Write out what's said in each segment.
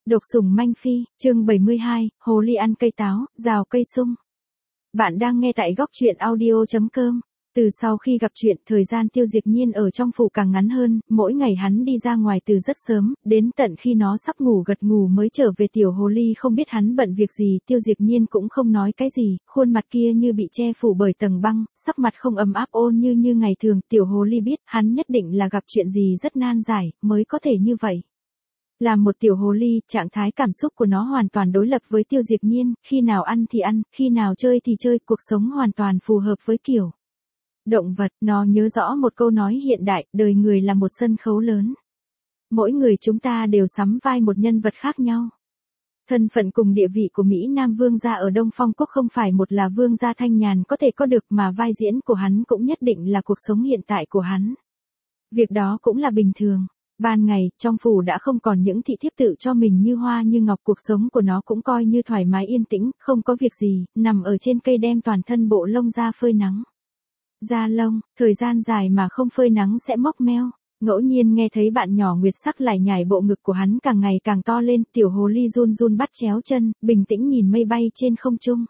Độc sủng manh phi, chương 72, hồ ly ăn cây táo, rào cây sung. Bạn đang nghe tại góc truyện audio.com. Từ sau khi gặp chuyện, thời gian Tiêu Diệp Nhiên ở trong phủ càng ngắn hơn, mỗi ngày hắn đi ra ngoài từ rất sớm, đến tận khi nó sắp ngủ gật ngủ mới trở về. Tiểu hồ ly không biết hắn bận việc gì, Tiêu Diệp Nhiên cũng không nói cái gì, khuôn mặt kia như bị che phủ bởi tầng băng, sắc mặt không ấm áp ôn như ngày thường. Tiểu hồ ly biết hắn nhất định là gặp chuyện gì rất nan giải, mới có thể như vậy. Là một tiểu hồ ly, trạng thái cảm xúc của nó hoàn toàn đối lập với Tiêu Diệp Nhiên, khi nào ăn thì ăn, khi nào chơi thì chơi, cuộc sống hoàn toàn phù hợp với kiểu động vật. Nó nhớ rõ một câu nói hiện đại, đời người là một sân khấu lớn. Mỗi người chúng ta đều sắm vai một nhân vật khác nhau. Thân phận cùng địa vị của Mỹ Nam Vương gia ở Đông Phong Quốc không phải một là vương gia thanh nhàn có thể có được, mà vai diễn của hắn cũng nhất định là cuộc sống hiện tại của hắn. Việc đó cũng là bình thường. Ban ngày, trong phủ đã không còn những thị thiếp tự cho mình như hoa như ngọc, cuộc sống của nó cũng coi như thoải mái yên tĩnh, không có việc gì, nằm ở trên cây đem toàn thân bộ lông ra phơi nắng. Da lông, thời gian dài mà không phơi nắng sẽ mốc meo. Ngẫu nhiên nghe thấy bạn nhỏ Nguyệt Sắc lải nhải bộ ngực của hắn càng ngày càng to lên, tiểu hồ ly run run bắt chéo chân, bình tĩnh nhìn mây bay trên không trung.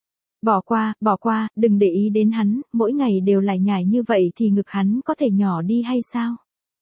Bỏ qua, đừng để ý đến hắn, mỗi ngày đều lải nhải như vậy thì ngực hắn có thể nhỏ đi hay sao?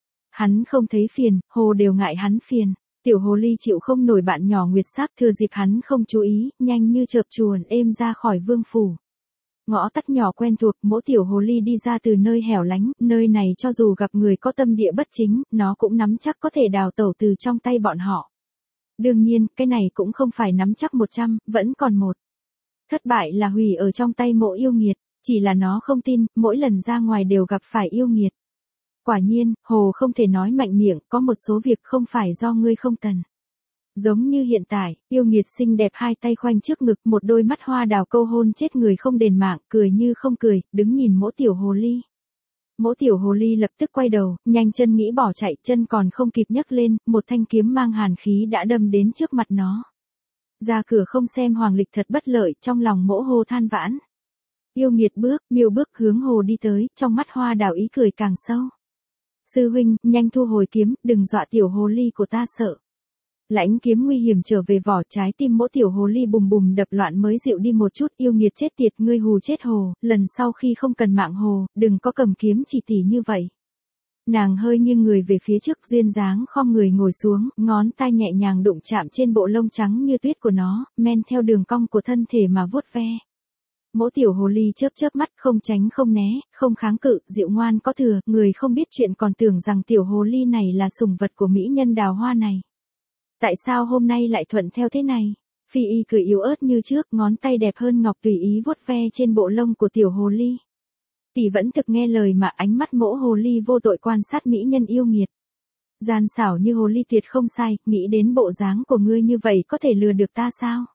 Hắn không thấy phiền, hồ đều ngại hắn phiền. Tiểu hồ ly chịu không nổi bạn nhỏ Nguyệt Sắc, thừa dịp hắn không chú ý, nhanh như chợp chuồn êm ra khỏi vương phủ. Ngõ tắt nhỏ quen thuộc, mỗi tiểu hồ ly đi ra từ nơi hẻo lánh, nơi này cho dù gặp người có tâm địa bất chính, nó cũng nắm chắc có thể đào tẩu từ trong tay bọn họ. Đương nhiên, cái này cũng không phải nắm chắc 100, vẫn còn một. Thất bại là hủy ở trong tay mộ yêu nghiệt, chỉ là nó không tin, mỗi lần ra ngoài đều gặp phải yêu nghiệt. Quả nhiên, hồ không thể nói mạnh miệng, có một số việc không phải do ngươi không tần. Giống như hiện tại, yêu nghiệt xinh đẹp hai tay khoanh trước ngực, một đôi mắt hoa đào câu hôn chết người không đền mạng, cười như không cười, đứng nhìn mỗi tiểu hồ ly. Mỗi tiểu hồ ly lập tức quay đầu, nhanh chân nghĩ bỏ chạy, chân còn không kịp nhấc lên, một thanh kiếm mang hàn khí đã đâm đến trước mặt nó. Ra cửa không xem hoàng lịch thật bất lợi, trong lòng mỗ hồ than vãn. Yêu nghiệt miêu bước hướng hồ đi tới, trong mắt hoa đào ý cười càng sâu. Sư huynh, nhanh thu hồi kiếm, đừng dọa tiểu hồ ly của ta sợ. Lãnh kiếm nguy hiểm trở về vỏ, trái tim mỗi tiểu hồ ly bùm bùm đập loạn mới dịu đi một chút. Yêu nghiệt chết tiệt, ngươi hù chết hồ, lần sau khi không cần mạng hồ, đừng có cầm kiếm chỉ tỉ như vậy. Nàng hơi nghiêng người về phía trước, duyên dáng khom người ngồi xuống, ngón tay nhẹ nhàng đụng chạm trên bộ lông trắng như tuyết của nó, men theo đường cong của thân thể mà vuốt ve. Mỗi tiểu hồ ly chớp mắt, không tránh không né, không kháng cự, dịu ngoan có thừa, người không biết chuyện còn tưởng rằng tiểu hồ ly này là sủng vật của mỹ nhân đào hoa này. Tại sao hôm nay lại thuận theo thế này? Phi y cười yếu ớt như trước, ngón tay đẹp hơn ngọc tùy ý vuốt ve trên bộ lông của tiểu hồ ly. Tỷ vẫn thực nghe lời mà, ánh mắt mỗ hồ ly vô tội quan sát mỹ nhân yêu nghiệt. Gian xảo như hồ ly tuyệt không sai, nghĩ đến bộ dáng của ngươi như vậy có thể lừa được ta sao?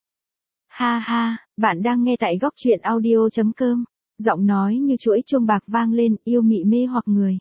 Ha ha, bạn đang nghe tại góc truyện audio.com. Giọng nói như chuỗi chuông bạc vang lên, yêu mị mê hoặc người.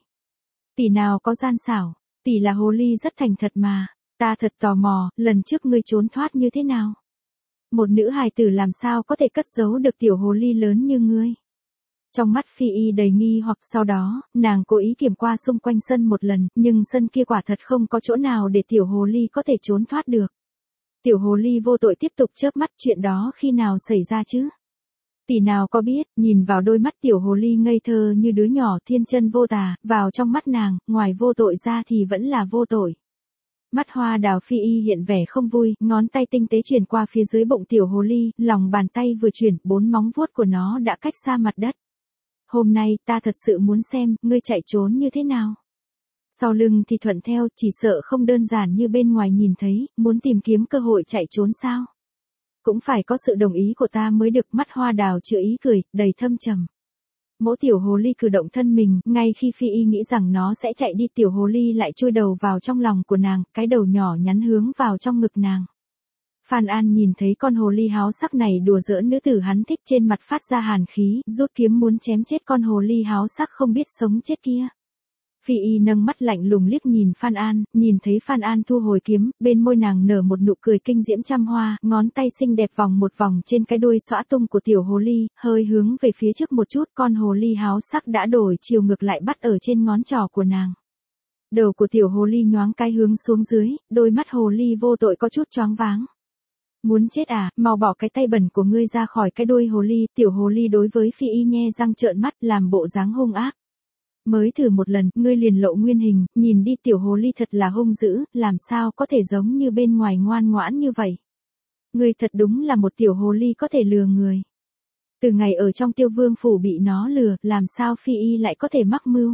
Tỷ nào có gian xảo, tỷ là hồ ly rất thành thật mà. Ta thật tò mò, lần trước ngươi trốn thoát như thế nào? Một nữ hài tử làm sao có thể cất giấu được tiểu hồ ly lớn như ngươi? Trong mắt Phi y đầy nghi hoặc, sau đó, nàng cố ý kiểm qua xung quanh sân một lần, nhưng sân kia quả thật không có chỗ nào để tiểu hồ ly có thể trốn thoát được. Tiểu hồ ly vô tội tiếp tục chớp mắt, chuyện đó khi nào xảy ra chứ? Tỷ nào có biết, nhìn vào đôi mắt tiểu hồ ly ngây thơ như đứa nhỏ thiên chân vô tà, vào trong mắt nàng, ngoài vô tội ra thì vẫn là vô tội. Mắt hoa đào Phi y hiện vẻ không vui, ngón tay tinh tế chuyển qua phía dưới bụng tiểu hồ ly, lòng bàn tay vừa chuyển, 4 móng vuốt của nó đã cách xa mặt đất. Hôm nay, ta thật sự muốn xem, ngươi chạy trốn như thế nào. Sau lưng thì thuận theo, chỉ sợ không đơn giản như bên ngoài nhìn thấy, muốn tìm kiếm cơ hội chạy trốn sao. Cũng phải có sự đồng ý của ta mới được. Mắt hoa đào chữa ý cười, đầy thâm trầm. Mỗi tiểu hồ ly cử động thân mình, ngay khi Phi y nghĩ rằng nó sẽ chạy đi, tiểu hồ ly lại chui đầu vào trong lòng của nàng, cái đầu nhỏ nhắn hướng vào trong ngực nàng. Phan An nhìn thấy con hồ ly háo sắc này đùa giỡn nữ tử hắn thích, trên mặt phát ra hàn khí, rút kiếm muốn chém chết con hồ ly háo sắc không biết sống chết kia. Phi y nâng mắt lạnh lùng liếc nhìn Phan An, nhìn thấy Phan An thu hồi kiếm, bên môi nàng nở một nụ cười kinh diễm trăm hoa, ngón tay xinh đẹp vòng một vòng trên cái đuôi xõa tung của tiểu hồ ly, hơi hướng về phía trước một chút, con hồ ly háo sắc đã đổi chiều ngược lại bắt ở trên ngón trỏ của nàng. Đầu của tiểu hồ ly nhoáng cái hướng xuống dưới, đôi mắt hồ ly vô tội có chút choáng váng. Muốn chết à, mau bỏ cái tay bẩn của ngươi ra khỏi cái đuôi hồ ly, tiểu hồ ly đối với Phi Y nhe răng trợn mắt làm bộ dáng hung ác. Mới thử một lần, ngươi liền lộ nguyên hình, nhìn đi tiểu hồ ly thật là hung dữ, làm sao có thể giống như bên ngoài ngoan ngoãn như vậy. Ngươi thật đúng là một tiểu hồ ly có thể lừa người. Từ ngày ở trong Tiêu Vương phủ bị nó lừa, làm sao Phi Y lại có thể mắc mưu.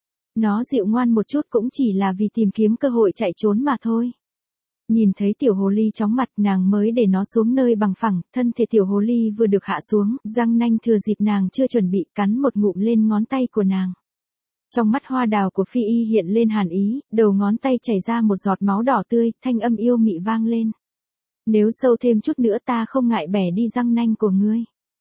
Nó dịu ngoan một chút cũng chỉ là vì tìm kiếm cơ hội chạy trốn mà thôi. Nhìn thấy tiểu hồ ly chóng mặt, nàng mới để nó xuống nơi bằng phẳng, thân thể tiểu hồ ly vừa được hạ xuống, răng nanh thừa dịp nàng chưa chuẩn bị cắn một ngụm lên ngón tay của nàng. Trong mắt hoa đào của Phi Y hiện lên hàn ý, đầu ngón tay chảy ra một giọt máu đỏ tươi, thanh âm yêu mị vang lên. Nếu sâu thêm chút nữa ta không ngại bẻ đi răng nanh của ngươi.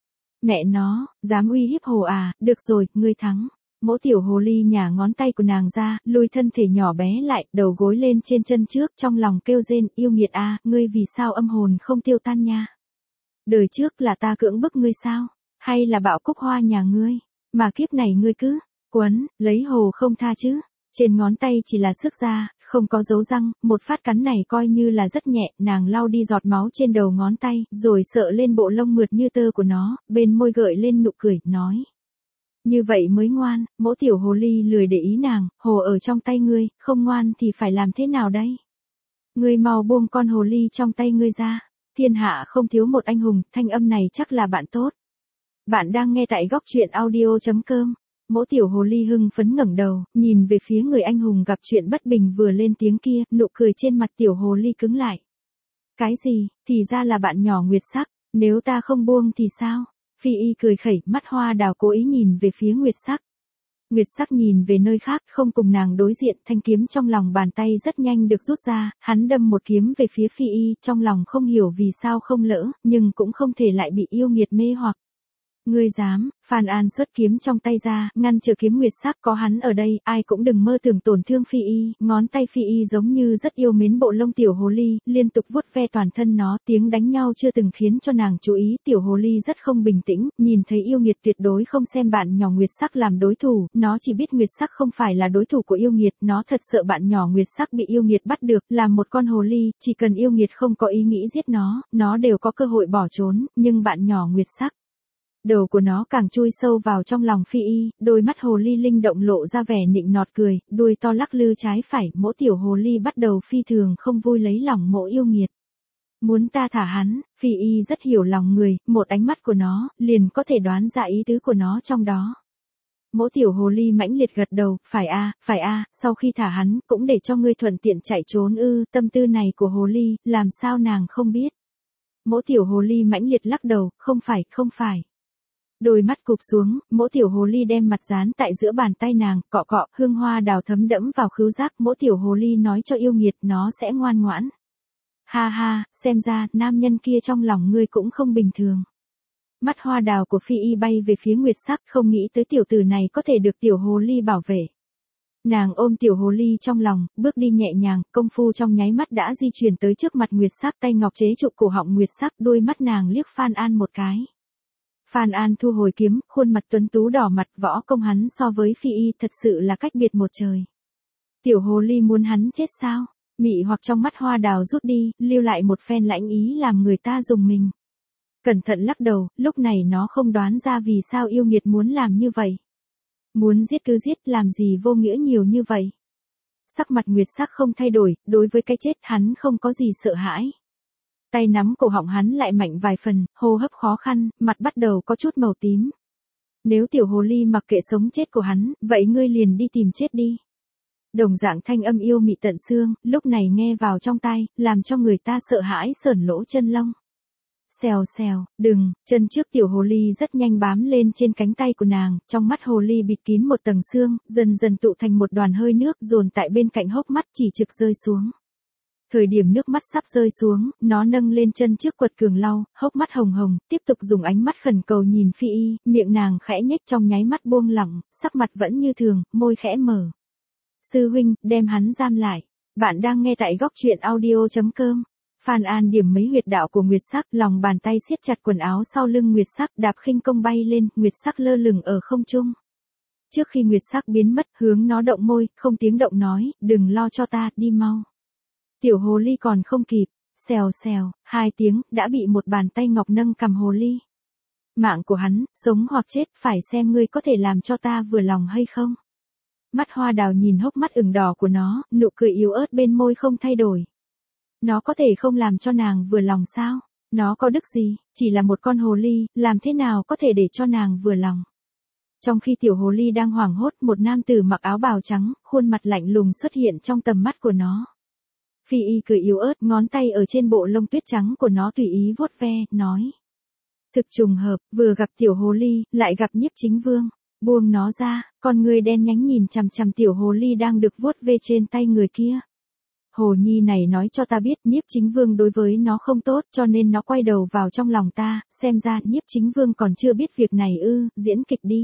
Mẹ nó, dám uy hiếp hồ à, được rồi, ngươi thắng. Mỗ tiểu hồ ly nhả ngón tay của nàng ra, lùi thân thể nhỏ bé lại, đầu gối lên trên chân trước, trong lòng kêu rên, yêu nghiệt à, ngươi vì sao âm hồn không tiêu tan nha? Đời trước là ta cưỡng bức ngươi sao? Hay là bạo cúc hoa nhà ngươi? Mà kiếp này ngươi cứ quấn, lấy hồ không tha chứ? Trên ngón tay chỉ là xước da, không có dấu răng, một phát cắn này coi như là rất nhẹ, nàng lau đi giọt máu trên đầu ngón tay, rồi sợ lên bộ lông mượt như tơ của nó, bên môi gợi lên nụ cười, nói. Như vậy mới ngoan, mỗ tiểu hồ ly lười để ý nàng, hồ ở trong tay ngươi, không ngoan thì phải làm thế nào đây? Ngươi mau buông con hồ ly trong tay ngươi ra, thiên hạ không thiếu một anh hùng, thanh âm này chắc là bạn tốt. Bạn đang nghe tại góc truyện audio.com. Mỗ tiểu hồ ly hưng phấn ngẩng đầu, nhìn về phía người anh hùng gặp chuyện bất bình vừa lên tiếng kia, nụ cười trên mặt tiểu hồ ly cứng lại. Cái gì, thì ra là bạn nhỏ Nguyệt Sắc, nếu ta không buông thì sao? Phi Y cười khẩy, mắt hoa đào cố ý nhìn về phía Nguyệt Sắc. Nguyệt Sắc nhìn về nơi khác, không cùng nàng đối diện, thanh kiếm trong lòng bàn tay rất nhanh được rút ra, hắn đâm một kiếm về phía Phi Y, trong lòng không hiểu vì sao không lỡ, nhưng cũng không thể lại bị yêu nghiệt mê hoặc. Ngươi dám, Phan An xuất kiếm trong tay ra, ngăn trở kiếm Nguyệt Sắc, có hắn ở đây, ai cũng đừng mơ tưởng tổn thương Phi Y, ngón tay Phi Y giống như rất yêu mến bộ lông tiểu hồ ly, liên tục vuốt ve toàn thân nó, tiếng đánh nhau chưa từng khiến cho nàng chú ý, tiểu hồ ly rất không bình tĩnh, nhìn thấy yêu nghiệt tuyệt đối không xem bạn nhỏ Nguyệt Sắc làm đối thủ, nó chỉ biết Nguyệt Sắc không phải là đối thủ của yêu nghiệt, nó thật sợ bạn nhỏ Nguyệt Sắc bị yêu nghiệt bắt được, làm một con hồ ly, chỉ cần yêu nghiệt không có ý nghĩ giết nó đều có cơ hội bỏ trốn, nhưng bạn nhỏ Nguyệt Sắc. Đầu của nó càng chui sâu vào trong lòng Phi Y, đôi mắt hồ ly linh động lộ ra vẻ nịnh nọt cười, đuôi to lắc lư trái phải, mỗ tiểu hồ ly bắt đầu phi thường không vui lấy lòng mỗ yêu nghiệt. Muốn ta thả hắn, Phi Y rất hiểu lòng người, một ánh mắt của nó, liền có thể đoán ra ý tứ của nó trong đó. Mỗ tiểu hồ ly mãnh liệt gật đầu, phải a, sau khi thả hắn, cũng để cho ngươi thuận tiện chạy trốn ư, tâm tư này của hồ ly, làm sao nàng không biết. Mỗ tiểu hồ ly mãnh liệt lắc đầu, không phải. Đôi mắt cụp xuống, mỗ tiểu hồ ly đem mặt dán tại giữa bàn tay nàng, cọ cọ, hương hoa đào thấm đẫm vào khứu giác, mỗ tiểu hồ ly nói cho yêu nghiệt nó sẽ ngoan ngoãn. Ha ha, xem ra, nam nhân kia trong lòng ngươi cũng không bình thường. Mắt hoa đào của Phi Y bay về phía Nguyệt Sắc, không nghĩ tới tiểu tử này có thể được tiểu hồ ly bảo vệ. Nàng ôm tiểu hồ ly trong lòng, bước đi nhẹ nhàng, công phu trong nháy mắt đã di chuyển tới trước mặt Nguyệt Sắc, tay ngọc chế trụ cổ họng Nguyệt Sắc, đôi mắt nàng liếc Phan An một cái. Phan An thu hồi kiếm, khuôn mặt tuấn tú đỏ mặt, võ công hắn so với Phi Y thật sự là cách biệt một trời. Tiểu hồ ly muốn hắn chết sao? Mị hoặc trong mắt hoa đào rút đi, lưu lại một phen lãnh ý làm người ta dùng mình. Cẩn thận lắc đầu, lúc này nó không đoán ra vì sao yêu nghiệt muốn làm như vậy. Muốn giết cứ giết, làm gì vô nghĩa nhiều như vậy. Sắc mặt Nguyệt Sắc không thay đổi, đối với cái chết hắn không có gì sợ hãi. Tay nắm cổ họng hắn lại mạnh vài phần, hô hấp khó khăn, mặt bắt đầu có chút màu tím. Nếu tiểu hồ ly mặc kệ sống chết của hắn, vậy ngươi liền đi tìm chết đi. Đồng dạng thanh âm yêu mị tận xương, lúc này nghe vào trong tai, làm cho người ta sợ hãi sởn lỗ chân lông. Xèo xèo, đừng, chân trước tiểu hồ ly rất nhanh bám lên trên cánh tay của nàng, trong mắt hồ ly bịt kín một tầng xương, dần dần tụ thành một đoàn hơi nước dồn tại bên cạnh hốc mắt chỉ trực rơi xuống. Thời điểm nước mắt sắp rơi xuống, nó nâng lên chân trước quật cường lau, hốc mắt hồng hồng, tiếp tục dùng ánh mắt khẩn cầu nhìn Phi Y, miệng nàng khẽ nhếch trong nháy mắt buông lỏng, sắc mặt vẫn như thường, môi khẽ mở. Sư huynh, đem hắn giam lại. Bạn đang nghe tại góc truyện audio.com. Phan An điểm mấy huyệt đạo của Nguyệt Sắc, lòng bàn tay siết chặt quần áo sau lưng Nguyệt Sắc, đạp khinh công bay lên, Nguyệt Sắc lơ lửng ở không trung. trước khi nguyệt sắc biến mất, hướng nó động môi, không tiếng động nói, đừng lo cho ta, đi mau. Tiểu hồ ly còn không kịp, xèo xèo, 2 tiếng, đã bị một bàn tay ngọc nâng cầm hồ ly. Mạng của hắn, sống hoặc chết, phải xem ngươi có thể làm cho ta vừa lòng hay không. Mắt hoa đào nhìn hốc mắt ửng đỏ của nó, nụ cười yếu ớt bên môi không thay đổi. Nó có thể không làm cho nàng vừa lòng sao? Nó có đức gì, chỉ là một con hồ ly, làm thế nào có thể để cho nàng vừa lòng. Trong khi tiểu hồ ly đang hoảng hốt, một nam tử mặc áo bào trắng, khuôn mặt lạnh lùng xuất hiện trong tầm mắt của nó. Phi Y cười yếu ớt, ngón tay ở trên bộ lông tuyết trắng của nó tùy ý vuốt ve, nói. Thực trùng hợp, vừa gặp tiểu hồ ly, lại gặp Nhiếp Chính Vương. Buông nó ra, con người đen nhánh nhìn chằm chằm tiểu hồ ly đang được vuốt ve trên tay người kia. Hồ nhi này nói cho ta biết Nhiếp Chính Vương đối với nó không tốt, cho nên nó quay đầu vào trong lòng ta, xem ra Nhiếp Chính Vương còn chưa biết việc này ư, diễn kịch đi.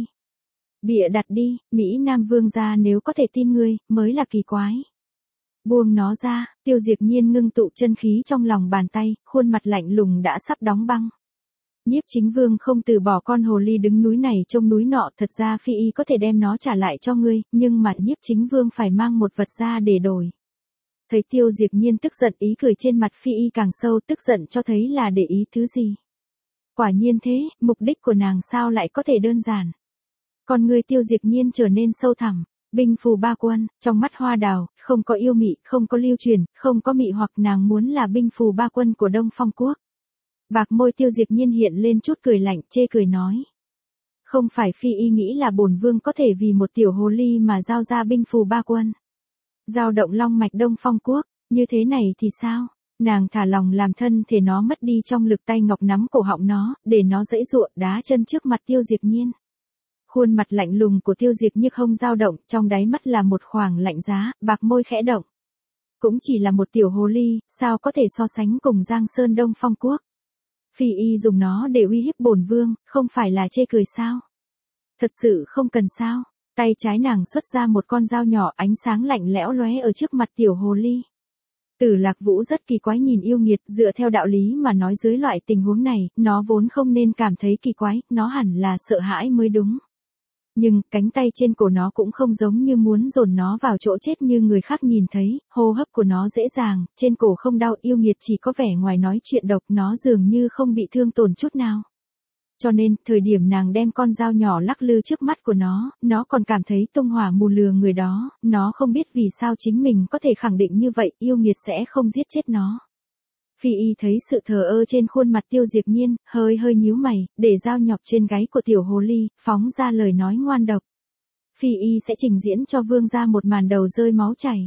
Bịa đặt đi, Mỹ Nam Vương gia nếu có thể tin ngươi, mới là kỳ quái. Buông nó ra, Tiêu Diệp Nhiên ngưng tụ chân khí trong lòng bàn tay, khuôn mặt lạnh lùng đã sắp đóng băng. Nhiếp Chính Vương không từ bỏ con hồ ly đứng núi này trông núi nọ, thật ra Phi Y có thể đem nó trả lại cho ngươi, nhưng mà Nhiếp Chính Vương phải mang một vật ra để đổi. Thấy Tiêu Diệp Nhiên tức giận, ý cười trên mặt Phi Y càng sâu, tức giận cho thấy là để ý thứ gì. Quả nhiên thế, mục đích của nàng sao lại có thể đơn giản. Còn người Tiêu Diệp Nhiên trở nên sâu thẳm. Binh phù ba quân, trong mắt hoa đào, không có yêu mị, không có lưu truyền, không có mị hoặc, nàng muốn là binh phù ba quân của Đông Phong Quốc. Bạc môi Tiêu Diệp Nhiên hiện lên chút cười lạnh, chê cười nói. Không phải Phi Y nghĩ là bổn vương có thể vì một tiểu hồ ly mà giao ra binh phù ba quân. Giao động long mạch Đông Phong Quốc, như thế này thì sao? Nàng thả lòng làm thân thể nó mất đi trong lực tay ngọc nắm cổ họng nó, để nó giãy giụa đá chân trước mặt Tiêu Diệp Nhiên. Khuôn mặt lạnh lùng của Tiêu Diệp Nhiên không dao động, trong đáy mắt là một khoảng lạnh giá, bạc môi khẽ động. Cũng chỉ là một tiểu hồ ly, sao có thể so sánh cùng Giang Sơn Đông Phong Quốc. Phi Y dùng nó để uy hiếp bổn vương, không phải là chê cười sao? Thật sự không cần sao? Tay trái nàng xuất ra một con dao nhỏ, ánh sáng lạnh lẽo lóe ở trước mặt tiểu hồ ly. Tử Lạc Vũ rất kỳ quái nhìn yêu nghiệt, dựa theo đạo lý mà nói dưới loại tình huống này, nó vốn không nên cảm thấy kỳ quái, nó hẳn là sợ hãi mới đúng. Nhưng, cánh tay trên cổ nó cũng không giống như muốn dồn nó vào chỗ chết như người khác nhìn thấy, hô hấp của nó dễ dàng, trên cổ không đau, yêu nghiệt chỉ có vẻ ngoài nói chuyện độc, nó dường như không bị thương tổn chút nào. Cho nên, thời điểm nàng đem con dao nhỏ lắc lư trước mắt của nó còn cảm thấy tung hỏa mù lừa người đó, nó không biết vì sao chính mình có thể khẳng định như vậy, yêu nghiệt sẽ không giết chết nó. Phi Y thấy sự thờ ơ trên khuôn mặt Tiêu Diệp Nhiên, hơi nhíu mày, để dao nhọc trên gáy của tiểu hồ ly, phóng ra lời nói ngoan độc. Phi Y sẽ trình diễn cho vương gia một màn đầu rơi máu chảy.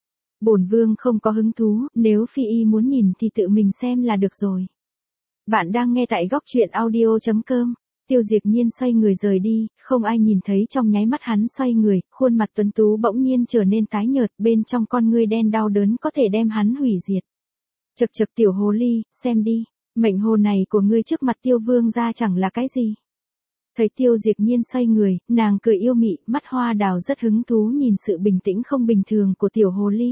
Bổn vương không có hứng thú, nếu Phi Y muốn nhìn thì tự mình xem là được rồi. Bạn đang nghe tại góc truyện audio.com. Tiêu Diệp Nhiên xoay người rời đi, không ai nhìn thấy trong nháy mắt hắn xoay người, khuôn mặt tuấn tú bỗng nhiên trở nên tái nhợt, bên trong con ngươi đen đau đớn có thể đem hắn hủy diệt. Chậc chậc tiểu hồ ly, xem đi, mệnh hồ này của ngươi trước mặt Tiêu vương gia chẳng là cái gì. Thấy Tiêu Diệp Nhiên xoay người, nàng cười yêu mị, mắt hoa đào rất hứng thú nhìn sự bình tĩnh không bình thường của tiểu hồ ly.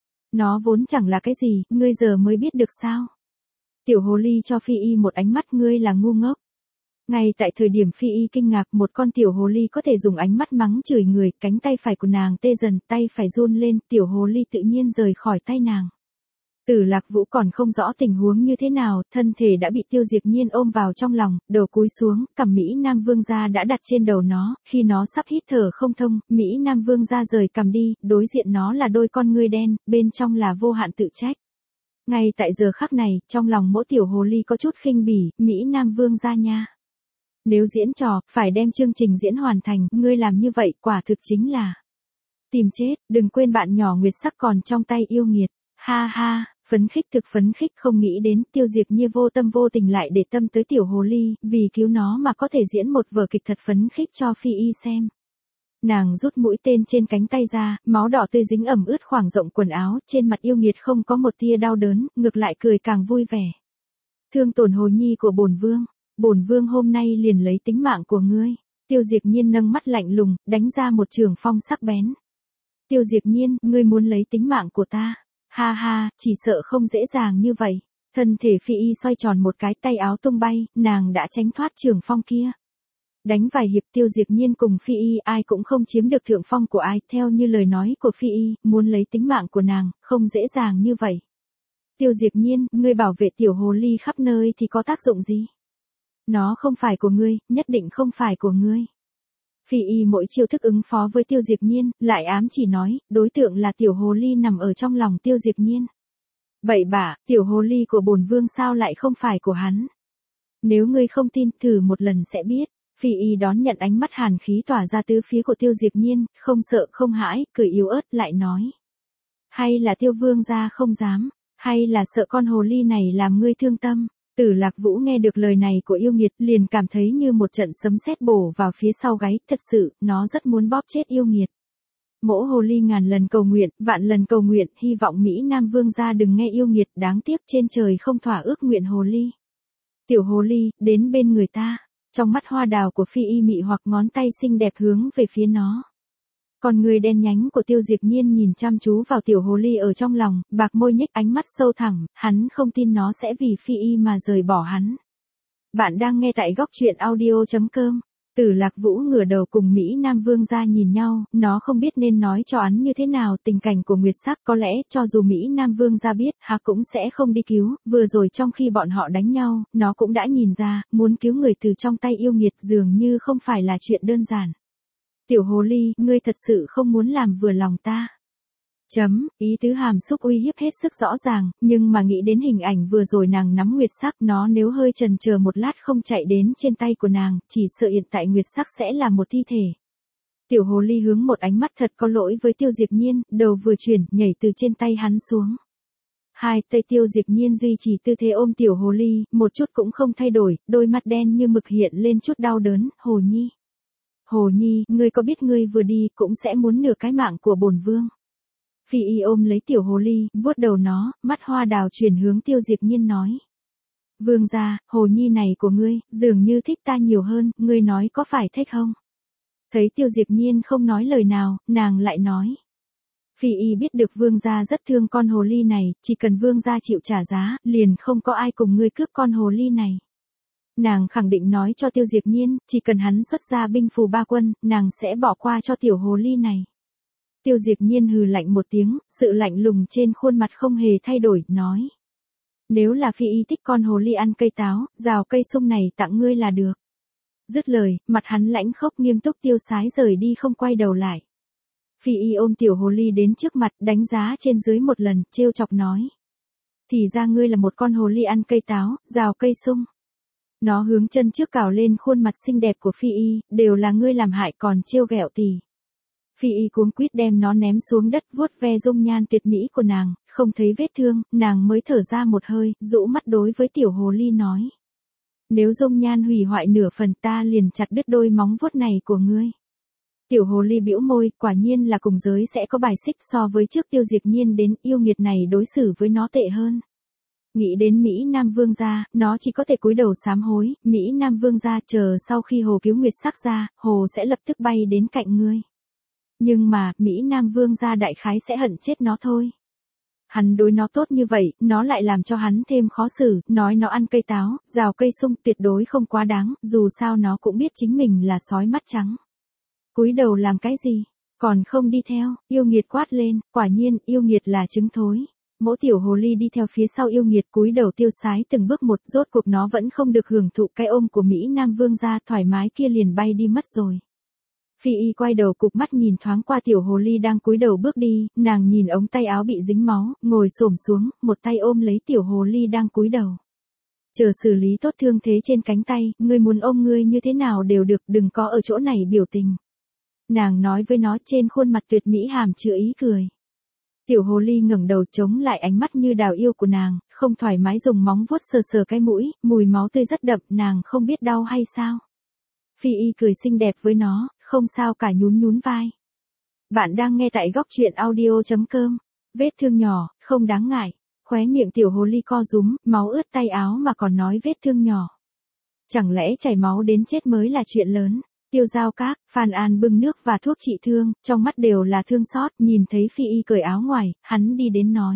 Nó vốn chẳng là cái gì, ngươi giờ mới biết được sao. Tiểu hồ ly cho Phi Y một ánh mắt, ngươi là ngu ngốc. Ngay tại thời điểm Phi Y kinh ngạc, một con tiểu hồ ly có thể dùng ánh mắt mắng chửi người, cánh tay phải của nàng tê dần, tay phải run lên, tiểu hồ ly tự nhiên rời khỏi tay nàng. Tử Lạc Vũ còn không rõ tình huống như thế nào, thân thể đã bị Tiêu Diệp Nhiên ôm vào trong lòng, đầu cúi xuống, cầm Mỹ Nam Vương gia đã đặt trên đầu nó, khi nó sắp hít thở không thông, Mỹ Nam Vương gia rời cầm đi, đối diện nó là đôi con ngươi đen, bên trong là vô hạn tự trách. Ngay tại giờ khắc này, trong lòng mỗi tiểu hồ ly có chút khinh bỉ, Mỹ Nam Vương gia nha. Nếu diễn trò, phải đem chương trình diễn hoàn thành, ngươi làm như vậy, quả thực chính là tìm chết, đừng quên bạn nhỏ Nguyệt Sắc còn trong tay yêu nghiệt. Ha ha, phấn khích thực phấn khích, không nghĩ đến Tiêu Diệp Nhiên vô tâm vô tình lại để tâm tới tiểu hồ ly, vì cứu nó mà có thể diễn một vở kịch thật phấn khích cho Phi Y xem. Nàng rút mũi tên trên cánh tay ra, máu đỏ tươi dính ẩm ướt khoảng rộng quần áo, trên mặt yêu nghiệt không có một tia đau đớn, ngược lại cười càng vui vẻ. Thương tổn hồ nhi của bổn vương hôm nay liền lấy tính mạng của ngươi. Tiêu Diệp Nhiên nâng mắt lạnh lùng, đánh ra một trường phong sắc bén. Tiêu Diệp Nhiên, ngươi muốn lấy tính mạng của ta? Ha ha, chỉ sợ không dễ dàng như vậy. Thân thể Phi Y xoay tròn một cái, tay áo tung bay, nàng đã tránh thoát trường phong kia. Đánh vài hiệp Tiêu Diệp Nhiên cùng Phi Y ai cũng không chiếm được thượng phong của ai, theo như lời nói của Phi Y, muốn lấy tính mạng của nàng, không dễ dàng như vậy. Tiêu Diệp Nhiên, ngươi bảo vệ tiểu hồ ly khắp nơi thì có tác dụng gì? Nó không phải của ngươi, nhất định không phải của ngươi. Phi Y mỗi chiêu thức ứng phó với Tiêu Diệp Nhiên, lại ám chỉ nói, đối tượng là tiểu hồ ly nằm ở trong lòng Tiêu Diệp Nhiên. Bậy bạ, tiểu hồ ly của bổn vương sao lại không phải của hắn? Nếu ngươi không tin, thử một lần sẽ biết. Phi Y đón nhận ánh mắt hàn khí tỏa ra tứ phía của Tiêu Diệp Nhiên, không sợ không hãi, cười yếu ớt lại nói. Hay là Tiêu vương gia không dám, hay là sợ con hồ ly này làm ngươi thương tâm? Tử Lạc Vũ nghe được lời này của yêu nghiệt, liền cảm thấy như một trận sấm sét bổ vào phía sau gáy, thật sự, nó rất muốn bóp chết yêu nghiệt. Mỗ hồ ly ngàn lần cầu nguyện, vạn lần cầu nguyện, hy vọng Mỹ Nam vương gia đừng nghe yêu nghiệt, đáng tiếc trên trời không thỏa ước nguyện hồ ly. Tiểu hồ ly, đến bên người ta. Trong mắt hoa đào của Phi Y mị hoặc ngón tay xinh đẹp hướng về phía nó. Còn người đen nhánh của Tiêu Diệp Nhiên nhìn chăm chú vào tiểu hồ ly ở trong lòng, bạc môi nhếch ánh mắt sâu thẳm, hắn không tin nó sẽ vì Phi Y mà rời bỏ hắn. Bạn đang nghe tại góc truyện audio.com. Tử Lạc Vũ ngửa đầu cùng Mỹ Nam Vương gia nhìn nhau, nó không biết nên nói cho hắn như thế nào, tình cảnh của Nguyệt Sắc có lẽ cho dù Mỹ Nam Vương gia biết, hắn cũng sẽ không đi cứu, vừa rồi trong khi bọn họ đánh nhau, nó cũng đã nhìn ra, muốn cứu người từ trong tay yêu nghiệt dường như không phải là chuyện đơn giản. Tiểu hồ ly, ngươi thật sự không muốn làm vừa lòng ta. Ý tứ hàm xúc uy hiếp hết sức rõ ràng, nhưng mà nghĩ đến hình ảnh vừa rồi nàng nắm Nguyệt Sắc, nó nếu hơi chần chờ một lát không chạy đến trên tay của nàng, chỉ sợ hiện tại Nguyệt Sắc sẽ là một thi thể. Tiểu hồ ly hướng một ánh mắt thật có lỗi với Tiêu Diệp Nhiên, đầu vừa chuyển, nhảy từ trên tay hắn xuống. Hai tay Tiêu Diệp Nhiên duy trì tư thế ôm tiểu hồ ly, một chút cũng không thay đổi, đôi mắt đen như mực hiện lên chút đau đớn, Hồ Nhi. Hồ Nhi, ngươi có biết ngươi vừa đi cũng sẽ muốn nửa cái mạng của bổn vương. Phi Y ôm lấy tiểu hồ ly, vuốt đầu nó, mắt hoa đào chuyển hướng Tiêu Diệp Nhiên nói. Vương gia, hồ nhi này của ngươi, dường như thích ta nhiều hơn, ngươi nói có phải thích không? Thấy Tiêu Diệp Nhiên không nói lời nào, nàng lại nói. Phi Y biết được vương gia rất thương con hồ ly này, chỉ cần vương gia chịu trả giá, liền không có ai cùng ngươi cướp con hồ ly này. Nàng khẳng định nói cho Tiêu Diệp Nhiên, chỉ cần hắn xuất ra binh phù ba quân, nàng sẽ bỏ qua cho tiểu hồ ly này. Tiêu Diệp Nhiên hừ lạnh một tiếng, sự lạnh lùng trên khuôn mặt không hề thay đổi, nói. Nếu là Phi Y thích con hồ ly ăn cây táo, rào cây sung này tặng ngươi là được. Dứt lời, mặt hắn lãnh khốc nghiêm túc tiêu sái rời đi không quay đầu lại. Phi Y ôm tiểu hồ ly đến trước mặt, đánh giá trên dưới một lần, trêu chọc nói. Thì ra ngươi là một con hồ ly ăn cây táo, rào cây sung. Nó hướng chân trước cào lên khuôn mặt xinh đẹp của Phi Y, đều là ngươi làm hại còn trêu ghẹo tỷ. Phi Y cuống quýt đem nó ném xuống đất, vuốt ve dung nhan tuyệt mỹ của nàng, không thấy vết thương, nàng mới thở ra một hơi, rũ mắt đối với tiểu hồ ly nói. Nếu dung nhan hủy hoại nửa phần ta liền chặt đứt đôi móng vuốt này của ngươi. Tiểu hồ ly bĩu môi, quả nhiên là cùng giới sẽ có bài xích so với trước Tiêu Diệp Nhiên đến, yêu nghiệt này đối xử với nó tệ hơn. Nghĩ đến Mỹ Nam Vương gia, nó chỉ có thể cúi đầu sám hối, Mỹ Nam Vương gia chờ sau khi hồ cứu Nguyệt Sắc ra, hồ sẽ lập tức bay đến cạnh ngươi. Nhưng mà, Mỹ Nam Vương gia đại khái sẽ hận chết nó thôi. Hắn đối nó tốt như vậy, nó lại làm cho hắn thêm khó xử, nói nó ăn cây táo, rào cây sung tuyệt đối không quá đáng, dù sao nó cũng biết chính mình là sói mắt trắng. Cúi đầu làm cái gì? Còn không đi theo, yêu nghiệt quát lên, quả nhiên, yêu nghiệt là trứng thối. Mỗ tiểu hồ ly đi theo phía sau yêu nghiệt cúi đầu tiêu sái từng bước một, rốt cuộc nó vẫn không được hưởng thụ cái ôm của Mỹ Nam Vương gia thoải mái kia liền bay đi mất rồi. Phi Y quay đầu cụp mắt nhìn thoáng qua tiểu hồ ly đang cúi đầu bước đi, nàng nhìn ống tay áo bị dính máu, ngồi xổm xuống, một tay ôm lấy tiểu hồ ly đang cúi đầu. Chờ xử lý tốt thương thế trên cánh tay, ngươi muốn ôm ngươi như thế nào đều được, đừng có ở chỗ này biểu tình. Nàng nói với nó trên khuôn mặt tuyệt mỹ hàm chứa ý cười. Tiểu hồ ly ngẩng đầu chống lại ánh mắt như đào yêu của nàng, không thoải mái dùng móng vuốt sờ sờ cái mũi, mùi máu tươi rất đậm, nàng không biết đau hay sao. Phi Y cười xinh đẹp với nó, không sao cả, nhún nhún vai. Bạn đang nghe tại góc truyện audio.com. Vết thương nhỏ, không đáng ngại. Khóe miệng tiểu hồ ly co rúm, máu ướt tay áo mà còn nói vết thương nhỏ. Chẳng lẽ chảy máu đến chết mới là chuyện lớn. Tiêu Giao Các, Phan An bưng nước và thuốc trị thương, trong mắt đều là thương xót, nhìn thấy Phi Y cởi áo ngoài, hắn đi đến nói.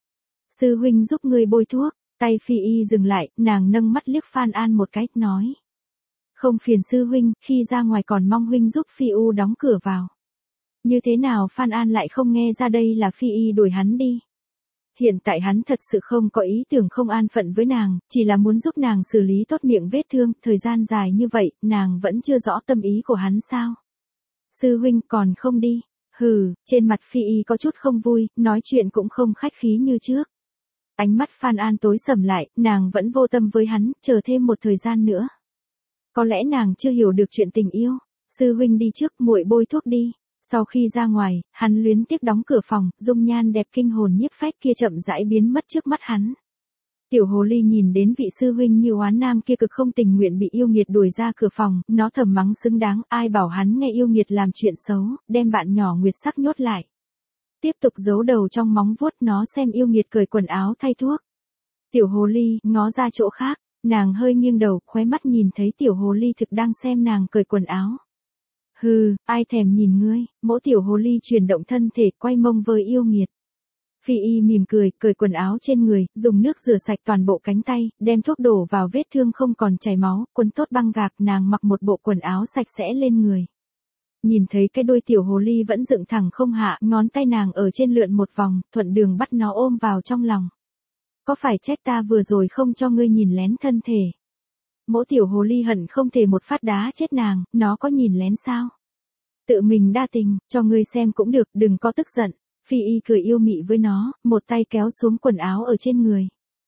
Sư huynh giúp ngươi bôi thuốc, tay Phi Y dừng lại, nàng nâng mắt liếc Phan An một cái, nói. Không phiền sư huynh, khi ra ngoài còn mong huynh giúp Phi U đóng cửa vào. Như thế nào Phan An lại không nghe ra đây là Phi Y đuổi hắn đi. Hiện tại hắn thật sự không có ý tưởng không an phận với nàng, chỉ là muốn giúp nàng xử lý tốt miệng vết thương, thời gian dài như vậy, nàng vẫn chưa rõ tâm ý của hắn sao. Sư huynh còn không đi. Hừ, trên mặt Phi Y có chút không vui, nói chuyện cũng không khách khí như trước. Ánh mắt Phan An tối sầm lại, nàng vẫn vô tâm với hắn, chờ thêm một thời gian nữa. Có lẽ nàng chưa hiểu được chuyện tình yêu. Sư huynh đi trước, muội bôi thuốc đi. Sau khi ra ngoài, hắn luyến tiếc đóng cửa phòng, dung nhan đẹp kinh hồn nhiếp phách kia chậm rãi biến mất trước mắt hắn. Tiểu hồ ly nhìn đến vị sư huynh như oán nam kia cực không tình nguyện bị yêu nghiệt đuổi ra cửa phòng, nó thầm mắng xứng đáng, ai bảo hắn nghe yêu nghiệt làm chuyện xấu, đem bạn nhỏ Nguyệt Sắc nhốt lại. Tiếp tục giấu đầu trong móng vuốt nó xem yêu nghiệt cởi quần áo thay thuốc. Tiểu hồ ly ngó ra chỗ khác, nàng hơi nghiêng đầu, khóe mắt nhìn thấy tiểu hồ ly thực đang xem nàng cởi quần áo. Hừ, ai thèm nhìn ngươi, mỗ tiểu hồ ly chuyển động thân thể quay mông với yêu nghiệt. Phi Y mỉm cười, cởi quần áo trên người, dùng nước rửa sạch toàn bộ cánh tay, đem thuốc đổ vào vết thương không còn chảy máu, quấn tốt băng gạc, nàng mặc một bộ quần áo sạch sẽ lên người. Nhìn thấy cái đuôi tiểu hồ ly vẫn dựng thẳng không hạ, ngón tay nàng ở trên lượn một vòng, thuận đường bắt nó ôm vào trong lòng. Có phải trách ta vừa rồi không cho ngươi nhìn lén thân thể? Mỗ tiểu hồ ly hận không thể một phát đá chết nàng, nó có nhìn lén sao? Tự mình đa tình, cho ngươi xem cũng được, đừng có tức giận. Phi Y cười yêu mị với nó, một tay kéo xuống quần áo ở trên người.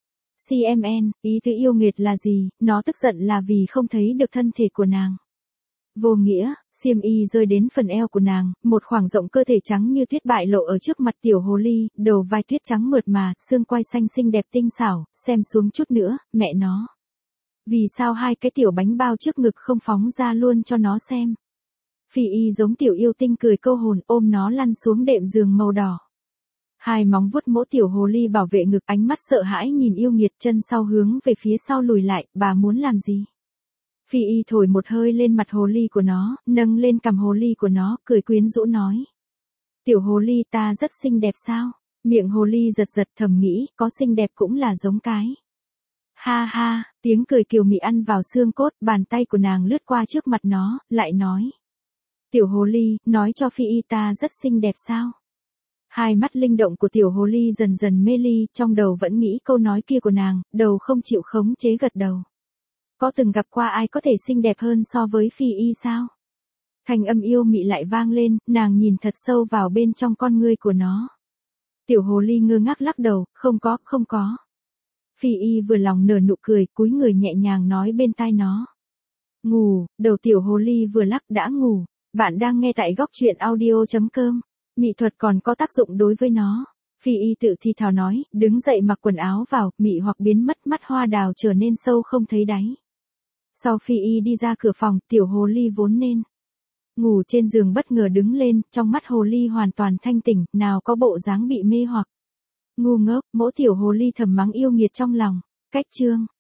CMN, ý tứ yêu nghiệt là gì, nó tức giận là vì không thấy được thân thể của nàng. Vô nghĩa, xiêm y rơi đến phần eo của nàng, một khoảng rộng cơ thể trắng như tuyết bại lộ ở trước mặt tiểu hồ ly, đầu vai tuyết trắng mượt mà, xương quai xanh xinh đẹp tinh xảo, xem xuống chút nữa, mẹ nó. Vì sao hai cái tiểu bánh bao trước ngực không phóng ra luôn cho nó xem. Phi Y giống tiểu yêu tinh cười câu hồn, ôm nó lăn xuống đệm giường màu đỏ. Hai móng vuốt mỗ tiểu hồ ly bảo vệ ngực, ánh mắt sợ hãi nhìn yêu nghiệt, chân sau hướng về phía sau lùi lại, bà muốn làm gì? Phi Y thổi một hơi lên mặt hồ ly của nó, nâng lên cằm hồ ly của nó, cười quyến rũ nói. Tiểu hồ ly ta rất xinh đẹp sao? Miệng hồ ly giật giật thầm nghĩ, có xinh đẹp cũng là giống cái. Ha ha, tiếng cười kiều mị ăn vào xương cốt, bàn tay của nàng lướt qua trước mặt nó, lại nói. Tiểu hồ ly, nói cho Phi Y ta rất xinh đẹp sao? Hai mắt linh động của tiểu hồ ly dần dần mê ly, trong đầu vẫn nghĩ câu nói kia của nàng, đầu không chịu khống chế gật đầu. Có từng gặp qua ai có thể xinh đẹp hơn so với Phi Y sao? Thanh âm yêu mị lại vang lên, nàng nhìn thật sâu vào bên trong con ngươi của nó. Tiểu hồ ly ngơ ngác lắc đầu, không có. Phi Y vừa lòng nở nụ cười, cúi người nhẹ nhàng nói bên tai nó. Ngủ, đầu tiểu hồ ly vừa lắc đã ngủ. Bạn đang nghe tại góc truyện audio.com. Mỹ thuật còn có tác dụng đối với nó. Phi Y tự thì thào nói, đứng dậy mặc quần áo vào, mị hoặc biến mất, mắt hoa đào trở nên sâu không thấy đáy. Sau Phi Y đi ra cửa phòng, tiểu hồ ly vốn nên ngủ trên giường bất ngờ đứng lên, trong mắt hồ ly hoàn toàn thanh tỉnh, nào có bộ dáng bị mê hoặc. Ngu ngốc, mỗ tiểu hồ ly thầm mắng yêu nghiệt trong lòng. Cách chương